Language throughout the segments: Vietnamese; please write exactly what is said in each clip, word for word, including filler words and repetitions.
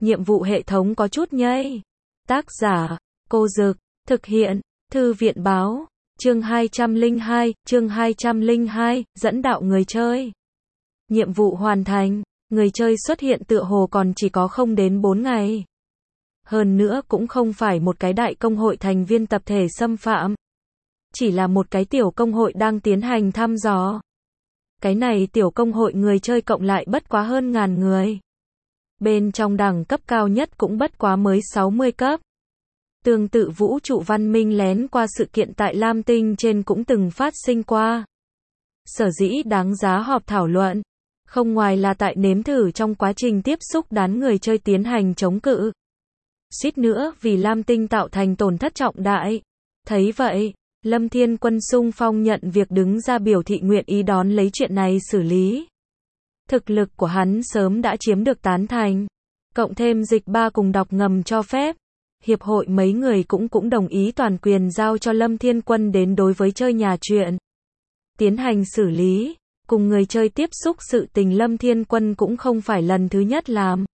nhiệm vụ hệ thống có chút nhây. Tác giả, Cô Dực, thực hiện, Thư viện báo, chương hai trăm lẻ hai, chương hai trăm lẻ hai, dẫn đạo người chơi. Nhiệm vụ hoàn thành, người chơi xuất hiện tựa hồ còn chỉ có không đến bốn ngày. Hơn nữa cũng không phải một cái đại công hội thành viên tập thể xâm phạm. Chỉ là một cái tiểu công hội đang tiến hành thăm dò. Cái này tiểu công hội người chơi cộng lại bất quá hơn ngàn người. Bên trong đẳng cấp cao nhất cũng bất quá mới sáu mươi cấp. Tương tự vũ trụ văn minh lén qua sự kiện tại Lam Tinh trên cũng từng phát sinh qua. Sở dĩ đáng giá họp thảo luận, không ngoài là tại nếm thử trong quá trình tiếp xúc đán người chơi tiến hành chống cự. Suýt nữa vì Lam Tinh tạo thành tổn thất trọng đại. Thấy vậy, Lâm Thiên Quân xung phong nhận việc đứng ra biểu thị nguyện ý đón lấy chuyện này xử lý. Thực lực của hắn sớm đã chiếm được tán thành. Cộng thêm dịch ba cùng đọc ngầm cho phép. Hiệp hội mấy người cũng cũng đồng ý toàn quyền giao cho Lâm Thiên Quân đến đối với chơi nhà chuyện. Tiến hành xử lý, cùng người chơi tiếp xúc sự tình Lâm Thiên Quân cũng không phải lần thứ nhất làm.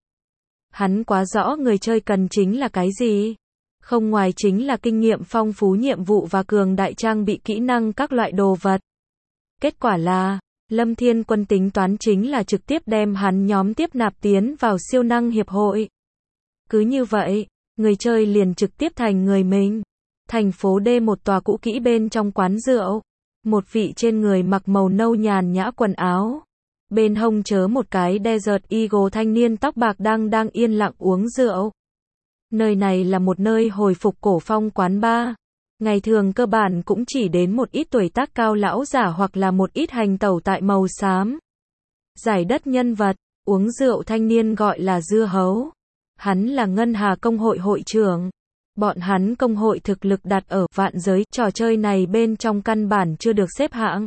Hắn quá rõ người chơi cần chính là cái gì. Không ngoài chính là kinh nghiệm phong phú nhiệm vụ và cường đại trang bị kỹ năng các loại đồ vật. Kết quả là, Lâm Thiên Quân tính toán chính là trực tiếp đem hắn nhóm tiếp nạp tiến vào siêu năng hiệp hội. Cứ như vậy, người chơi liền trực tiếp thành người mình. Thành phố D một tòa cũ kỹ bên trong quán rượu. Một vị trên người mặc màu nâu nhàn nhã quần áo. Bên hông chớ một cái Desert Eagle thanh niên tóc bạc đang đang yên lặng uống rượu. Nơi này là một nơi hồi phục cổ phong quán bar. Ngày thường cơ bản cũng chỉ đến một ít tuổi tác cao lão giả hoặc là một ít hành tẩu tại màu xám. Giải đất nhân vật, uống rượu thanh niên gọi là Dưa Hấu. Hắn là Ngân Hà Công hội hội trưởng. Bọn hắn công hội thực lực đặt ở vạn giới, trò chơi này bên trong căn bản chưa được xếp hạng.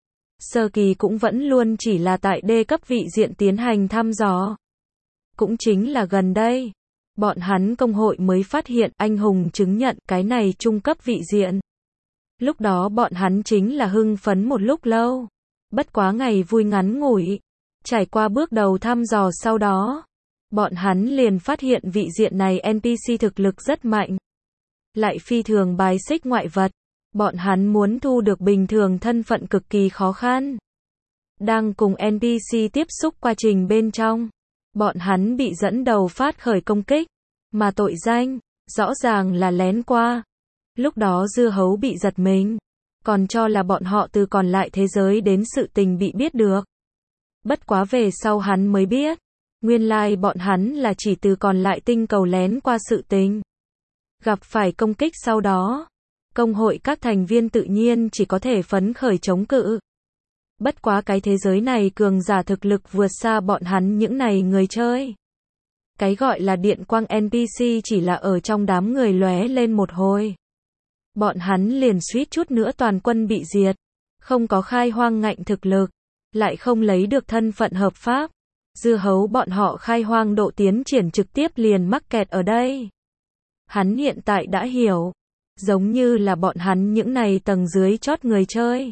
Sơ kỳ cũng vẫn luôn chỉ là tại D cấp vị diện tiến hành thăm dò. Cũng chính là gần đây, bọn hắn công hội mới phát hiện anh hùng chứng nhận cái này trung cấp vị diện. Lúc đó bọn hắn chính là hưng phấn một lúc lâu. Bất quá ngày vui ngắn ngủi. Trải qua bước đầu thăm dò sau đó, bọn hắn liền phát hiện vị diện này en pê xê thực lực rất mạnh. Lại phi thường bài xích ngoại vật. Bọn hắn muốn thu được bình thường thân phận cực kỳ khó khăn. Đang cùng en pê xê tiếp xúc quá trình bên trong, bọn hắn bị dẫn đầu phát khởi công kích. Mà tội danh, rõ ràng là lén qua. Lúc đó Dưa Hấu bị giật mình. Còn cho là bọn họ từ còn lại thế giới đến sự tình bị biết được. Bất quá về sau hắn mới biết. Nguyên lai like bọn hắn là chỉ từ còn lại tinh cầu lén qua sự tình. Gặp phải công kích sau đó. Công hội các thành viên tự nhiên chỉ có thể phấn khởi chống cự. Bất quá cái thế giới này cường giả thực lực vượt xa bọn hắn những này người chơi. Cái gọi là điện quang en pê xê chỉ là ở trong đám người lóe lên một hồi. Bọn hắn liền suýt chút nữa toàn quân bị diệt. Không có khai hoang ngạnh thực lực. Lại không lấy được thân phận hợp pháp. Dưa Hấu bọn họ khai hoang độ tiến triển trực tiếp liền mắc kẹt ở đây. Hắn hiện tại đã hiểu. Giống như là bọn hắn những này tầng dưới chót người chơi.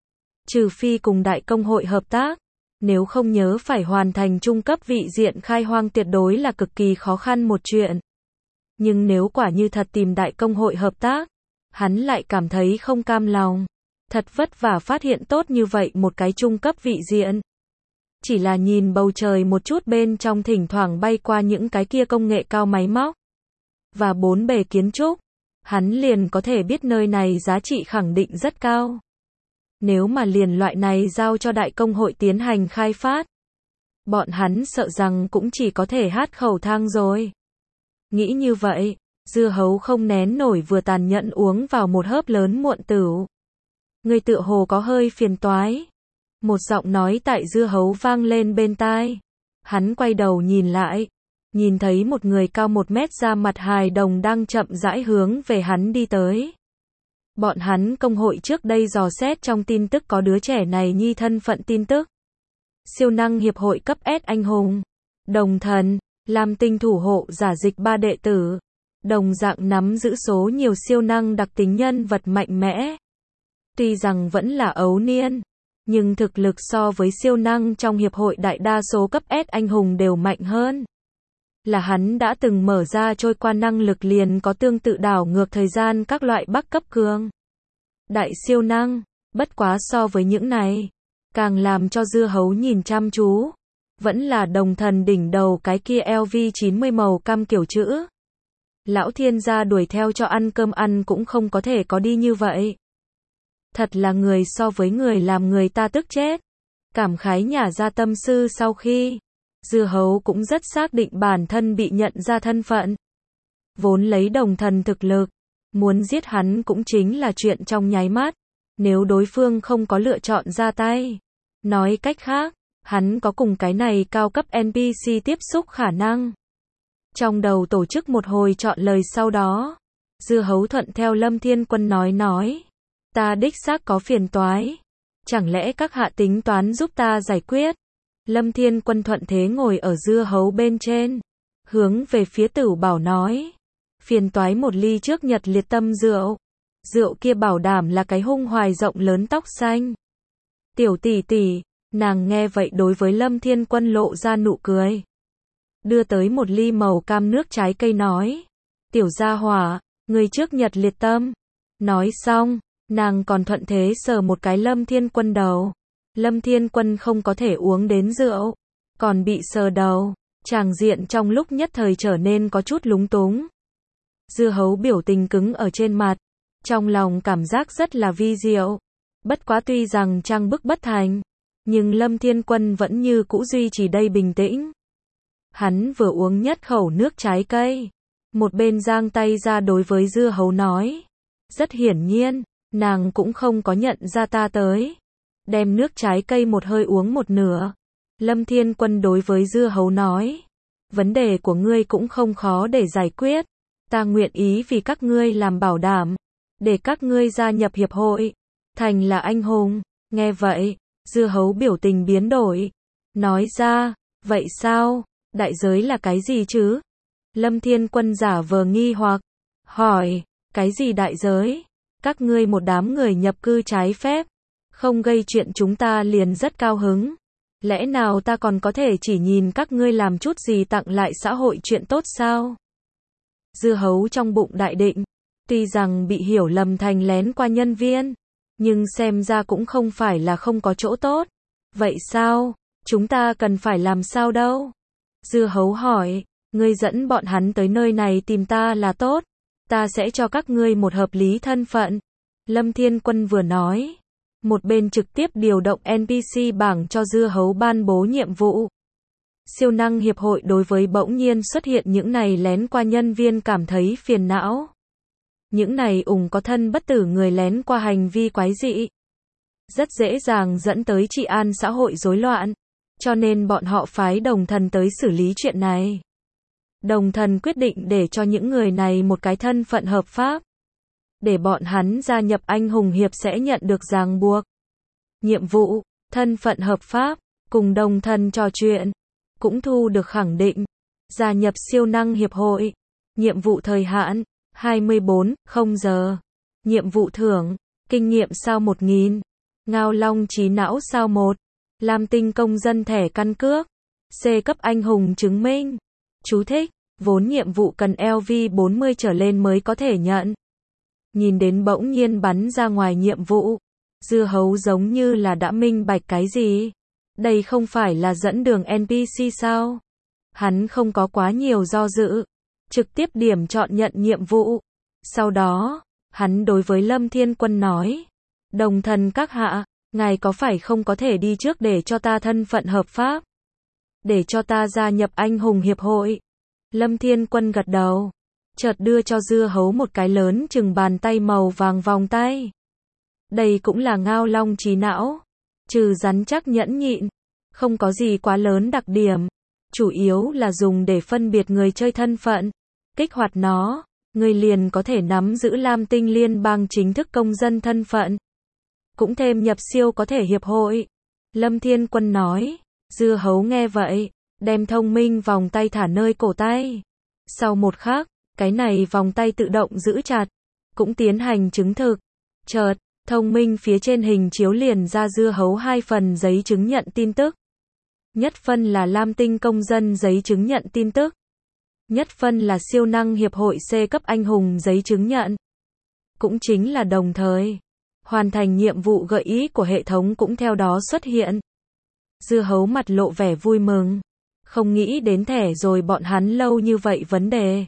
Trừ phi cùng đại công hội hợp tác. Nếu không nhớ phải hoàn thành trung cấp vị diện khai hoang tuyệt đối là cực kỳ khó khăn một chuyện. Nhưng nếu quả như thật tìm đại công hội hợp tác, hắn lại cảm thấy không cam lòng. Thật vất vả phát hiện tốt như vậy một cái trung cấp vị diện. Chỉ là nhìn bầu trời một chút bên trong thỉnh thoảng bay qua những cái kia công nghệ cao máy móc. Và bốn bề kiến trúc. Hắn liền có thể biết nơi này giá trị khẳng định rất cao. Nếu mà liền loại này giao cho đại công hội tiến hành khai phát, bọn hắn sợ rằng cũng chỉ có thể hát khẩu thang rồi. Nghĩ như vậy, Dưa Hấu không nén nổi vừa tàn nhẫn uống vào một hớp lớn muộn tửu. Người tựa hồ có hơi phiền toái. Một giọng nói tại Dưa Hấu vang lên bên tai. Hắn quay đầu nhìn lại. Nhìn thấy một người cao một mét da mặt hài đồng đang chậm rãi hướng về hắn đi tới. Bọn hắn công hội trước đây dò xét trong tin tức có đứa trẻ này nhi thân phận tin tức. Siêu năng hiệp hội cấp S anh hùng. Đồng thần, Lam Tinh thủ hộ giả dịch ba đệ tử. Đồng dạng nắm giữ số nhiều siêu năng đặc tính nhân vật mạnh mẽ. Tuy rằng vẫn là ấu niên, nhưng thực lực so với siêu năng trong hiệp hội đại đa số cấp S anh hùng đều mạnh hơn. là hắn đã từng mở ra trôi qua năng lực liền có tương tự đảo ngược thời gian các loại bắc cấp cường đại siêu năng, bất quá so với những này, càng làm cho dưa hấu nhìn chăm chú, vẫn là đồng thần đỉnh đầu cái kia L V chín mươi màu cam kiểu chữ. Lão thiên gia đuổi theo cho ăn cơm ăn cũng không có thể có đi như vậy. Thật là người so với người làm người ta tức chết. Cảm khái nhả ra tâm sư sau khi, dưa hấu cũng rất xác định bản thân bị nhận ra thân phận. Vốn lấy đồng thần thực lực, muốn giết hắn cũng chính là chuyện trong nháy mắt, nếu đối phương không có lựa chọn ra tay. Nói cách khác, hắn có cùng cái này cao cấp N P C tiếp xúc khả năng. Trong đầu tổ chức một hồi chọn lời sau đó, dưa hấu thuận theo Lâm Thiên Quân nói nói, ta đích xác có phiền toái, chẳng lẽ các hạ tính toán giúp ta giải quyết? Lâm Thiên Quân thuận thế ngồi ở dưa hấu bên trên, hướng về phía Tửu Bảo nói, phiền toái một ly trước nhật liệt tâm rượu, rượu kia bảo đảm là cái hung hoài rộng lớn tóc xanh. Tiểu tỷ tỷ, nàng nghe vậy đối với Lâm Thiên Quân lộ ra nụ cười, đưa tới một ly màu cam nước trái cây nói, tiểu gia hỏa, người trước nhật liệt tâm. Nói xong, nàng còn thuận thế sờ một cái Lâm Thiên Quân đầu. Lâm Thiên Quân không có thể uống đến rượu, còn bị sờ đầu, tràng diện trong lúc nhất thời trở nên có chút lúng túng. Dưa hấu biểu tình cứng ở trên mặt, trong lòng cảm giác rất là vi diệu. Bất quá tuy rằng trang bức bất thành, nhưng Lâm Thiên Quân vẫn như cũ duy trì đây bình tĩnh. Hắn vừa uống nhất khẩu nước trái cây, một bên giang tay ra đối với dưa hấu nói. Rất hiển nhiên, nàng cũng không có nhận ra ta tới. Đem nước trái cây một hơi uống một nửa. Lâm Thiên Quân đối với dưa hấu nói. Vấn đề của ngươi cũng không khó để giải quyết. Ta nguyện ý vì các ngươi làm bảo đảm. Để các ngươi gia nhập hiệp hội. Thành là anh hùng. Nghe vậy, dưa hấu biểu tình biến đổi. Nói ra, vậy sao? Đại giới là cái gì chứ? Lâm Thiên Quân giả vờ nghi hoặc. Hỏi, cái gì đại giới? Các ngươi một đám người nhập cư trái phép. Không gây chuyện chúng ta liền rất cao hứng. Lẽ nào ta còn có thể chỉ nhìn các ngươi làm chút gì tặng lại xã hội chuyện tốt sao? Dưa hấu trong bụng đại định. Tuy rằng bị hiểu lầm thành lén qua nhân viên, nhưng xem ra cũng không phải là không có chỗ tốt. Vậy sao? Chúng ta cần phải làm sao đâu? Dưa hấu hỏi, ngươi dẫn bọn hắn tới nơi này tìm ta là tốt. Ta sẽ cho các ngươi một hợp lý thân phận. Lâm Thiên Quân vừa nói, một bên trực tiếp điều động N P C bảng cho dưa hấu ban bố nhiệm vụ. Siêu năng hiệp hội đối với bỗng nhiên xuất hiện những này lén qua nhân viên cảm thấy phiền não. Những này ủng có thân bất tử người lén qua hành vi quái dị, rất dễ dàng dẫn tới trị an xã hội rối loạn. Cho nên bọn họ phái đồng thần tới xử lý chuyện này. Đồng thần quyết định để cho những người này một cái thân phận hợp pháp. Để bọn hắn gia nhập anh hùng hiệp sẽ nhận được ràng buộc. Nhiệm vụ, thân phận hợp pháp, cùng đồng thần trò chuyện, cũng thu được khẳng định. Gia nhập siêu năng hiệp hội. Nhiệm vụ thời hạn, hai mươi bốn không giờ. Nhiệm vụ thưởng, kinh nghiệm sao một nghìn. Ngao long trí não sao một. Lam tinh công dân thẻ căn cước. C cấp anh hùng chứng minh. Chú thích, vốn nhiệm vụ cần L V bốn mươi trở lên mới có thể nhận. Nhìn đến bỗng nhiên bắn ra ngoài nhiệm vụ, dưa hấu giống như là đã minh bạch cái gì. Đây không phải là dẫn đường N P C sao? Hắn không có quá nhiều do dự, trực tiếp điểm chọn nhận nhiệm vụ. Sau đó, hắn đối với Lâm Thiên Quân nói, đồng thần các hạ, ngài có phải không có thể đi trước để cho ta thân phận hợp pháp? Để cho ta gia nhập anh hùng hiệp hội. Lâm Thiên Quân gật đầu, chợt đưa cho dưa hấu một cái lớn chừng bàn tay màu vàng vòng tay. Đây cũng là ngao long trí não, trừ rắn chắc nhẫn nhịn, không có gì quá lớn đặc điểm, chủ yếu là dùng để phân biệt người chơi thân phận. Kích hoạt nó, người liền có thể nắm giữ Lam Tinh Liên bang chính thức công dân thân phận. Cũng thêm nhập siêu có thể hiệp hội. Lâm Thiên Quân nói, dưa hấu nghe vậy, đem thông minh vòng tay thả nơi cổ tay. Sau một khắc, cái này vòng tay tự động giữ chặt, cũng tiến hành chứng thực. Chợt, thông minh phía trên hình chiếu liền ra dưa hấu hai phần giấy chứng nhận tin tức. Nhất phân là Lam Tinh công dân giấy chứng nhận tin tức. Nhất phân là siêu năng hiệp hội C cấp anh hùng giấy chứng nhận. Cũng chính là đồng thời, hoàn thành nhiệm vụ gợi ý của hệ thống cũng theo đó xuất hiện. Dưa hấu mặt lộ vẻ vui mừng. Không nghĩ đến thẻ rồi bọn hắn lâu như vậy vấn đề.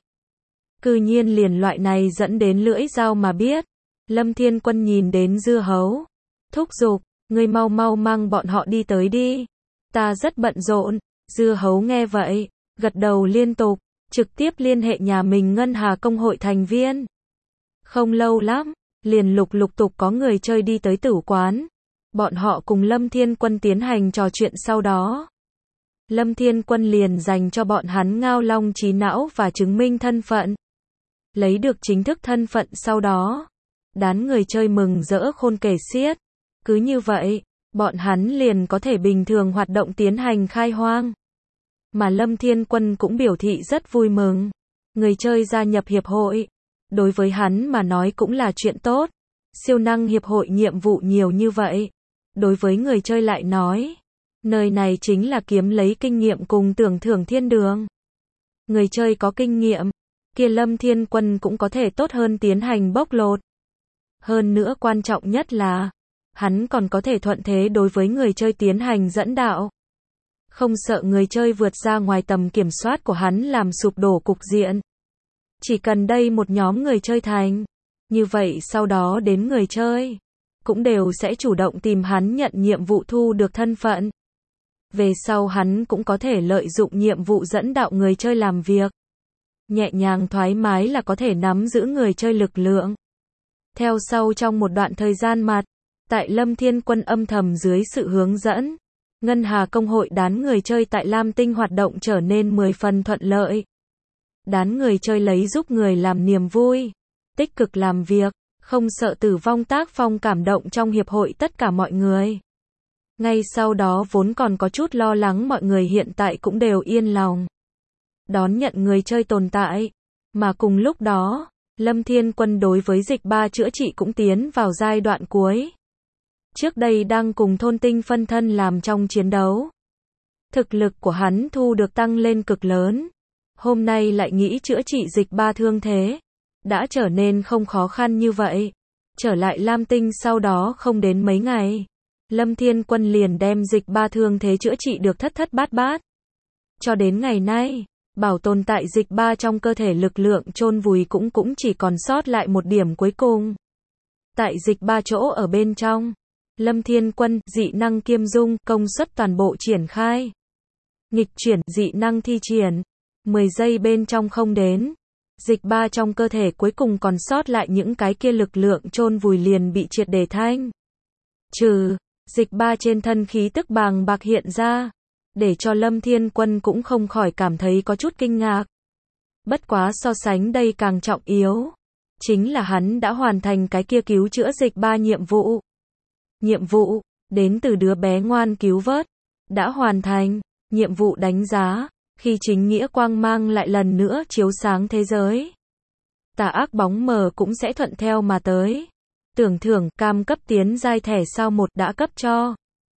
Cư nhiên liền loại này dẫn đến lưỡi dao mà biết. Lâm Thiên Quân nhìn đến dưa hấu. Thúc giục, ngươi mau mau mang bọn họ đi tới đi. Ta rất bận rộn. Dưa hấu nghe vậy, gật đầu liên tục, trực tiếp liên hệ nhà mình Ngân Hà Công hội thành viên. Không lâu lắm, liền lục lục tục có người chơi đi tới tử quán. Bọn họ cùng Lâm Thiên Quân tiến hành trò chuyện sau đó. Lâm Thiên Quân liền dành cho bọn hắn ngao long trí não và chứng minh thân phận. Lấy được chính thức thân phận sau đó. Đám người chơi mừng rỡ khôn kể xiết. Cứ như vậy, bọn hắn liền có thể bình thường hoạt động tiến hành khai hoang. Mà Lâm Thiên Quân cũng biểu thị rất vui mừng. Người chơi gia nhập hiệp hội. Đối với hắn mà nói cũng là chuyện tốt. Siêu năng hiệp hội nhiệm vụ nhiều như vậy. Đối với người chơi lại nói. Nơi này chính là kiếm lấy kinh nghiệm cùng tưởng thưởng thiên đường. Người chơi có kinh nghiệm. Kia Lâm Thiên Quân cũng có thể tốt hơn tiến hành bóc lột. Hơn nữa quan trọng nhất là. Hắn còn có thể thuận thế đối với người chơi tiến hành dẫn đạo. Không sợ người chơi vượt ra ngoài tầm kiểm soát của hắn làm sụp đổ cục diện. Chỉ cần đây một nhóm người chơi thành. Như vậy sau đó đến người chơi. Cũng đều sẽ chủ động tìm hắn nhận nhiệm vụ thu được thân phận. Về sau hắn cũng có thể lợi dụng nhiệm vụ dẫn đạo người chơi làm việc. Nhẹ nhàng thoải mái là có thể nắm giữ người chơi lực lượng. Theo sau trong một đoạn thời gian mặt. Tại Lâm Thiên Quân âm thầm dưới sự hướng dẫn. Ngân Hà Công hội đán người chơi tại Lam Tinh hoạt động trở nên mười phần thuận lợi. Đán người chơi lấy giúp người làm niềm vui. Tích cực làm việc. Không sợ tử vong tác phong cảm động trong hiệp hội tất cả mọi người. Ngay sau đó vốn còn có chút lo lắng mọi người hiện tại cũng đều yên lòng. Đón nhận người chơi tồn tại. Mà cùng lúc đó, Lâm Thiên Quân đối với dịch ba chữa trị cũng tiến vào giai đoạn cuối. Trước đây đang cùng thôn tinh phân thân làm trong chiến đấu. Thực lực của hắn thu được tăng lên cực lớn. Hôm nay lại nghĩ chữa trị dịch ba thương thế. Đã trở nên không khó khăn như vậy. Trở lại Lam Tinh sau đó không đến mấy ngày. Lâm Thiên Quân liền đem dịch ba thương thế chữa trị được thất thất bát bát. Cho đến ngày nay, bảo tồn tại dịch ba trong cơ thể lực lượng chôn vùi cũng cũng chỉ còn sót lại một điểm cuối cùng. Tại dịch ba chỗ ở bên trong. Lâm Thiên Quân, dị năng kiêm dung, công suất toàn bộ triển khai. Nghịch chuyển, dị năng thi triển. mười giây bên trong không đến. Dịch ba trong cơ thể cuối cùng còn sót lại những cái kia lực lượng chôn vùi liền bị triệt để thanh. Trừ, dịch ba trên thân khí tức bàng bạc hiện ra. Để cho Lâm Thiên Quân cũng không khỏi cảm thấy có chút kinh ngạc. Bất quá so sánh đây càng trọng yếu. Chính là hắn đã hoàn thành cái kia cứu chữa dịch ba nhiệm vụ. Nhiệm vụ, đến từ đứa bé ngoan cứu vớt. Đã hoàn thành, nhiệm vụ đánh giá. Khi chính nghĩa quang mang lại lần nữa chiếu sáng thế giới. Tà ác bóng mờ cũng sẽ thuận theo mà tới. Tưởng thưởng cam cấp tiến giai thẻ sao một đã cấp cho.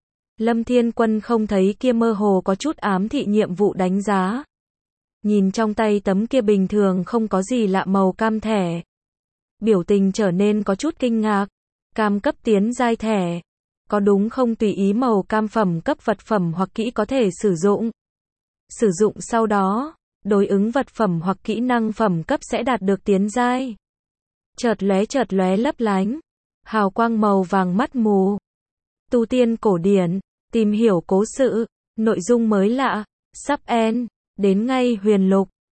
Lâm Thiên Quân không thấy kia mơ hồ có chút ám thị nhiệm vụ đánh giá. Nhìn trong tay tấm kia bình thường không có gì lạ màu cam thẻ. Biểu tình trở nên có chút kinh ngạc. Cam cấp tiến giai thẻ. Có đúng không tùy ý màu cam phẩm cấp vật phẩm hoặc kỹ có thể sử dụng. Sử dụng sau đó, đối ứng vật phẩm hoặc kỹ năng phẩm cấp sẽ đạt được tiến giai. Chợt lóe chợt lóe lấp lánh. Hào quang màu vàng mắt mù. Tu tiên cổ điển, tìm hiểu cố sự, nội dung mới lạ, sắp end, đến ngay huyền lục.